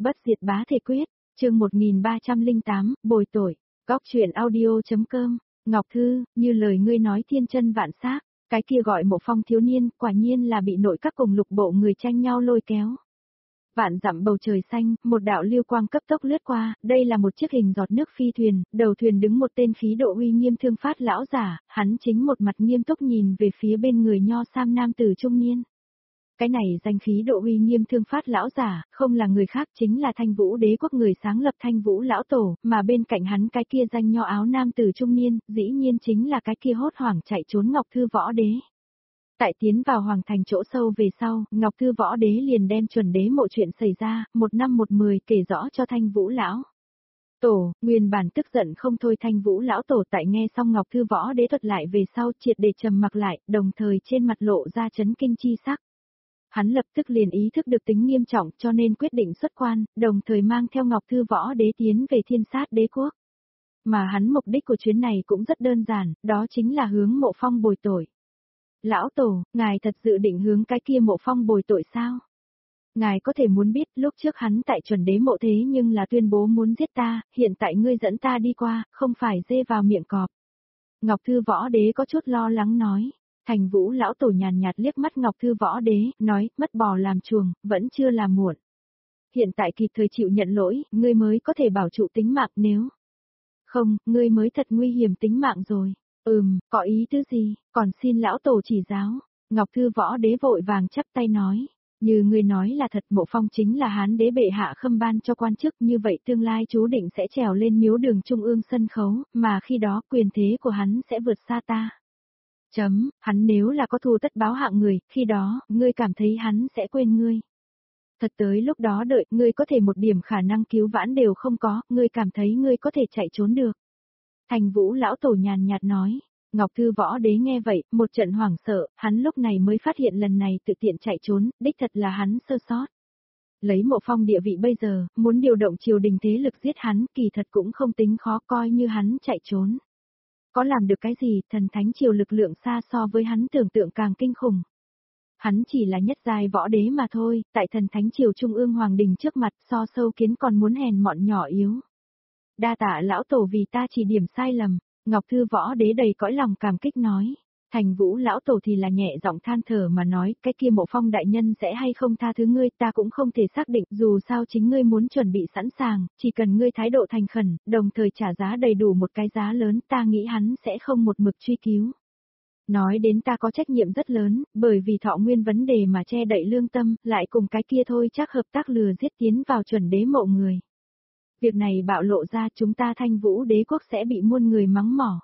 Bất diệt bá thể quyết, chương 1308, bồi tội, góc truyện audio.com, Ngọc Thư, như lời ngươi nói thiên chân vạn xác, cái kia gọi Mộ Phong thiếu niên, quả nhiên là bị nội các cùng lục bộ người tranh nhau lôi kéo. Vạn dặm bầu trời xanh, một đạo lưu quang cấp tốc lướt qua, đây là một chiếc hình giọt nước phi thuyền, đầu thuyền đứng một tên khí độ uy nghiêm thương phát lão giả, hắn chính một mặt nghiêm túc nhìn về phía bên người nho sam nam tử trung niên. Cái này danh khí độ uy nghiêm thương phát lão giả, không là người khác chính là Thanh Vũ Đế quốc người sáng lập Thanh Vũ lão tổ, mà bên cạnh hắn cái kia danh nho áo nam tử trung niên, dĩ nhiên chính là cái kia hốt hoảng chạy trốn Ngọc Thư Võ Đế. Tại tiến vào hoàng thành chỗ sâu về sau, Ngọc Thư Võ Đế liền đem chuẩn đế mộ chuyện xảy ra, 1/10 kể rõ cho Thanh Vũ lão tổ. Nguyên bản tức giận không thôi Thanh Vũ lão tổ tại nghe xong Ngọc Thư Võ Đế thuật lại về sau triệt để trầm mặc lại, đồng thời trên mặt lộ ra chấn kinh chi sắc. Hắn lập tức liền ý thức được tính nghiêm trọng cho nên quyết định xuất quan, đồng thời mang theo Ngọc Thư Võ Đế tiến về Thiên Sát Đế quốc. Mà hắn mục đích của chuyến này cũng rất đơn giản, đó chính là hướng Mộ Phong bồi tội. Lão tổ, ngài thật dự định hướng cái kia Mộ Phong bồi tội sao? Ngài có thể muốn biết lúc trước hắn tại chuẩn đế mộ thế nhưng là tuyên bố muốn giết ta, hiện tại ngươi dẫn ta đi qua, không phải dê vào miệng cọp. Ngọc Thư Võ Đế có chút lo lắng nói. Thành Vũ lão tổ nhàn nhạt liếc mắt Ngọc Thư Võ Đế, nói, mất bò làm chuồng, vẫn chưa là muộn. Hiện tại kịp thời chịu nhận lỗi, ngươi mới có thể bảo trụ tính mạng nếu. Không, ngươi mới thật nguy hiểm tính mạng rồi. Có ý tứ gì, còn xin lão tổ chỉ giáo. Ngọc Thư Võ Đế vội vàng chắp tay nói. Như ngươi nói là thật, Mộ Phong chính là Hán đế bệ hạ khâm ban cho quan chức, như vậy tương lai chú định sẽ trèo lên miếu đường trung ương sân khấu, mà khi đó quyền thế của hắn sẽ vượt xa ta. Hắn nếu là có thù tất báo hạng người, khi đó, ngươi cảm thấy hắn sẽ quên ngươi. Thật tới lúc đó đợi, ngươi có thể một điểm khả năng cứu vãn đều không có, ngươi cảm thấy ngươi có thể chạy trốn được. Thành Vũ lão tổ nhàn nhạt nói. Ngọc Thư Võ Đế nghe vậy, một trận hoảng sợ, hắn lúc này mới phát hiện lần này tự tiện chạy trốn, đích thật là hắn sơ sót. Lấy Mộ Phong địa vị bây giờ, muốn điều động triều đình thế lực giết hắn, kỳ thật cũng không tính khó, coi như hắn chạy trốn. Có làm được cái gì, thần thánh triều lực lượng xa so với hắn tưởng tượng càng kinh khủng. Hắn chỉ là nhất giai võ đế mà thôi, tại thần thánh triều trung ương hoàng đình trước mặt so sâu kiến còn muốn hèn mọn nhỏ yếu. Đa tạ lão tổ vì ta chỉ điểm sai lầm, Ngọc Thư Võ Đế đầy cõi lòng cảm kích nói. Thành Vũ lão tổ thì là nhẹ giọng than thở mà nói, cái kia Mộ Phong đại nhân sẽ hay không tha thứ ngươi, ta cũng không thể xác định, dù sao chính ngươi muốn chuẩn bị sẵn sàng, chỉ cần ngươi thái độ thành khẩn, đồng thời trả giá đầy đủ một cái giá lớn, ta nghĩ hắn sẽ không một mực truy cứu. Nói đến ta có trách nhiệm rất lớn, bởi vì thọ nguyên vấn đề mà che đậy lương tâm, lại cùng cái kia thôi chắc hợp tác lừa giết tiến vào chuẩn đế mộ người. Việc này bạo lộ ra chúng ta Thanh Vũ Đế quốc sẽ bị muôn người mắng mỏ.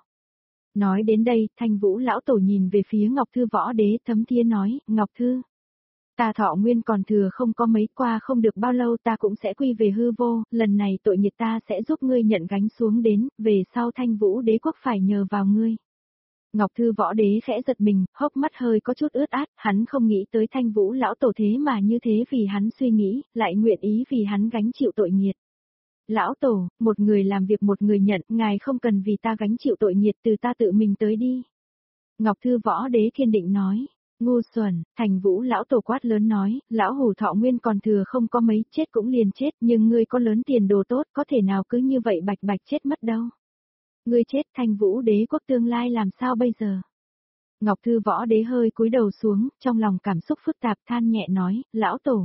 Nói đến đây, Thanh Vũ lão tổ nhìn về phía Ngọc Thư Võ Đế thấm thía nói, Ngọc Thư. Ta thọ nguyên còn thừa không có mấy, qua không được bao lâu ta cũng sẽ quy về hư vô, lần này tội nghiệp ta sẽ giúp ngươi nhận gánh xuống đến, về sau Thanh Vũ Đế quốc phải nhờ vào ngươi. Ngọc Thư Võ Đế khẽ giật mình, hốc mắt hơi có chút ướt át, hắn không nghĩ tới Thanh Vũ lão tổ thế mà như thế vì hắn suy nghĩ, lại nguyện ý vì hắn gánh chịu tội nghiệt. Lão tổ, một người làm việc một người nhận, ngài không cần vì ta gánh chịu tội nghiệt, từ ta tự mình tới đi. Ngọc Thư Võ Đế kiên định nói. Ngu xuẩn, Thành Vũ lão tổ quát lớn nói, lão hủ thọ nguyên còn thừa không có mấy, chết cũng liền chết, nhưng ngươi có lớn tiền đồ tốt, có thể nào cứ như vậy bạch bạch chết mất đâu. Ngươi chết, Thanh Vũ Đế quốc tương lai làm sao bây giờ? Ngọc Thư Võ Đế hơi cúi đầu xuống, trong lòng cảm xúc phức tạp than nhẹ nói, lão tổ.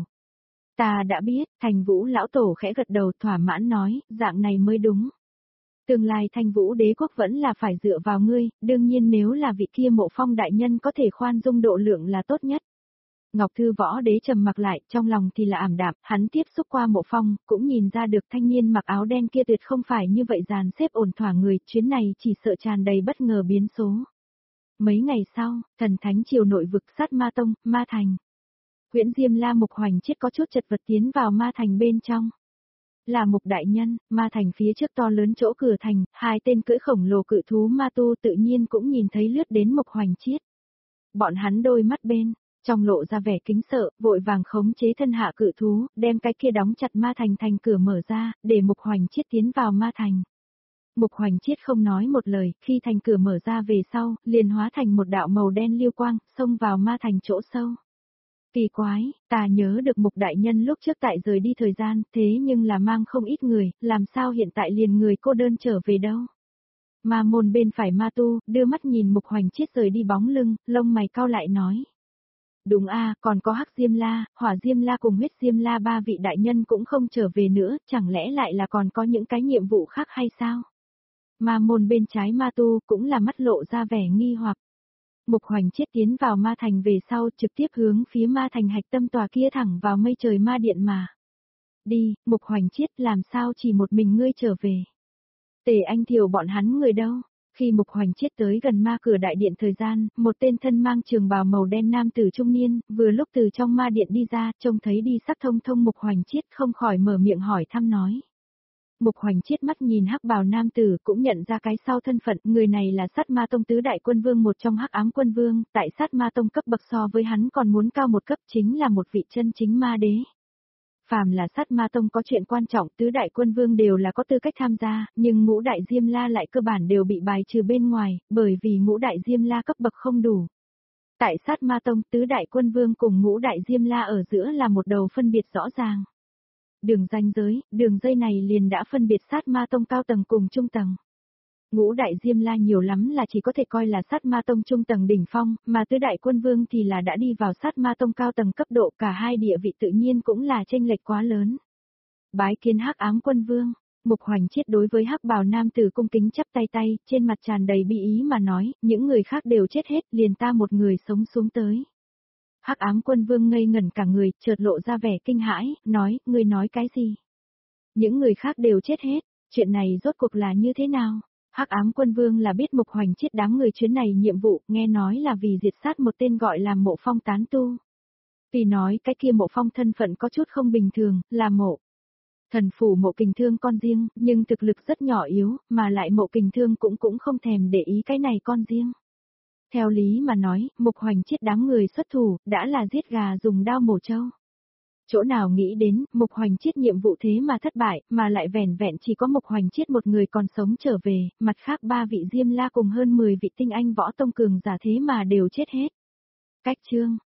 Ta đã biết, Thành Vũ lão tổ khẽ gật đầu thỏa mãn nói, dạng này mới đúng. Tương lai Thanh Vũ Đế quốc vẫn là phải dựa vào ngươi, đương nhiên nếu là vị kia Mộ Phong đại nhân có thể khoan dung độ lượng là tốt nhất. Ngọc Thư Võ Đế trầm mặc lại, trong lòng thì là ảm đạm, hắn tiếp xúc qua Mộ Phong, cũng nhìn ra được thanh niên mặc áo đen kia tuyệt không phải như vậy dàn xếp ổn thỏa người, chuyến này chỉ sợ tràn đầy bất ngờ biến số. Mấy ngày sau, thần thánh triều nội vực sát ma tông, ma thành. Huyễn Diêm La Mục Hoành chết có chút chật vật tiến vào ma thành bên trong. Là Mục đại nhân, ma thành phía trước to lớn chỗ cửa thành, hai tên cưỡi khổng lồ cự thú ma tu tự nhiên cũng nhìn thấy lướt đến Mục Hoành chết. Bọn hắn đôi mắt bên, trong lộ ra vẻ kính sợ, vội vàng khống chế thân hạ cự thú, đem cái kia đóng chặt ma thành thành cửa mở ra, để Mục Hoành chết tiến vào ma thành. Mục Hoành chết không nói một lời, khi thành cửa mở ra về sau, liền hóa thành một đạo màu đen lưu quang, xông vào ma thành chỗ sâu. Kỳ quái, ta nhớ được Mục đại nhân lúc trước tại rời đi thời gian, thế nhưng là mang không ít người, làm sao hiện tại liền người cô đơn trở về đâu. Ma môn bên phải Ma Tu, đưa mắt nhìn Mục Hoành Chiết rời đi bóng lưng, lông mày cau lại nói. Đúng a, còn có Hắc Diêm La, Hỏa Diêm La cùng Huyết Diêm La ba vị đại nhân cũng không trở về nữa, chẳng lẽ lại là còn có những cái nhiệm vụ khác hay sao? Ma môn bên trái Ma Tu cũng là mắt lộ ra vẻ nghi hoặc. Mục Hoành Chiết tiến vào ma thành về sau trực tiếp hướng phía ma thành hạch tâm tòa kia thẳng vào mây trời ma điện mà. Đi, Mục Hoành Chiết làm sao chỉ một mình ngươi trở về. Tề Anh Thiều bọn hắn người đâu? Khi Mục Hoành Chiết tới gần ma cửa đại điện thời gian, một tên thân mang trường bào màu đen nam tử trung niên, vừa lúc từ trong ma điện đi ra, trông thấy đi sắc thông thông Mục Hoành Chiết không khỏi mở miệng hỏi thăm nói. Mục Hoành Chiết mắt nhìn hắc bào nam tử cũng nhận ra cái sau thân phận, người này là Sát Ma Tông tứ đại quân vương một trong Hắc Ám quân vương, tại Sát Ma Tông cấp bậc so với hắn còn muốn cao một cấp chính là một vị chân chính ma đế. Phàm là Sát Ma Tông có chuyện quan trọng, tứ đại quân vương đều là có tư cách tham gia, nhưng ngũ đại Diêm La lại cơ bản đều bị bài trừ bên ngoài, bởi vì ngũ đại Diêm La cấp bậc không đủ. Tại Sát Ma Tông, tứ đại quân vương cùng ngũ đại Diêm La ở giữa là một đầu phân biệt rõ ràng. Đường ranh giới, đường dây này liền đã phân biệt Sát Ma Tông cao tầng cùng trung tầng. Ngũ đại Diêm La nhiều lắm là chỉ có thể coi là Sát Ma Tông trung tầng đỉnh phong, mà tứ đại quân vương thì là đã đi vào Sát Ma Tông cao tầng cấp độ, cả hai địa vị tự nhiên cũng là chênh lệch quá lớn. Bái kiến Hắc Ám quân vương, Mục Hoành Chiết đối với hắc bào nam tử cung kính chắp tay, trên mặt tràn đầy bi ý mà nói, những người khác đều chết hết, liền ta một người sống xuống tới. Hắc Ám quân vương ngây ngẩn cả người, chợt lộ ra vẻ kinh hãi, nói, ngươi nói cái gì? Những người khác đều chết hết, chuyện này rốt cuộc là như thế nào? Hắc Ám quân vương là biết Mục Hoành Chiết đám người chuyến này nhiệm vụ, nghe nói là vì diệt sát một tên gọi là Mộ Phong tán tu. Vì nói cái kia Mộ Phong thân phận có chút không bình thường, là Mộ Thần phủ Mộ Kình Thương con riêng, nhưng thực lực rất nhỏ yếu, mà lại Mộ Kình Thương cũng không thèm để ý cái này con riêng. Theo lý mà nói, Mục Hoành Chiết đám người xuất thủ, đã là giết gà dùng đao mổ trâu. Chỗ nào nghĩ đến, Mục Hoành Chiết nhiệm vụ thế mà thất bại, mà lại vẻn vẹn chỉ có Mục Hoành Chiết một người còn sống trở về, mặt khác ba vị Diêm La cùng hơn 10 vị tinh anh võ tông cường giả thế mà đều chết hết. Cách chương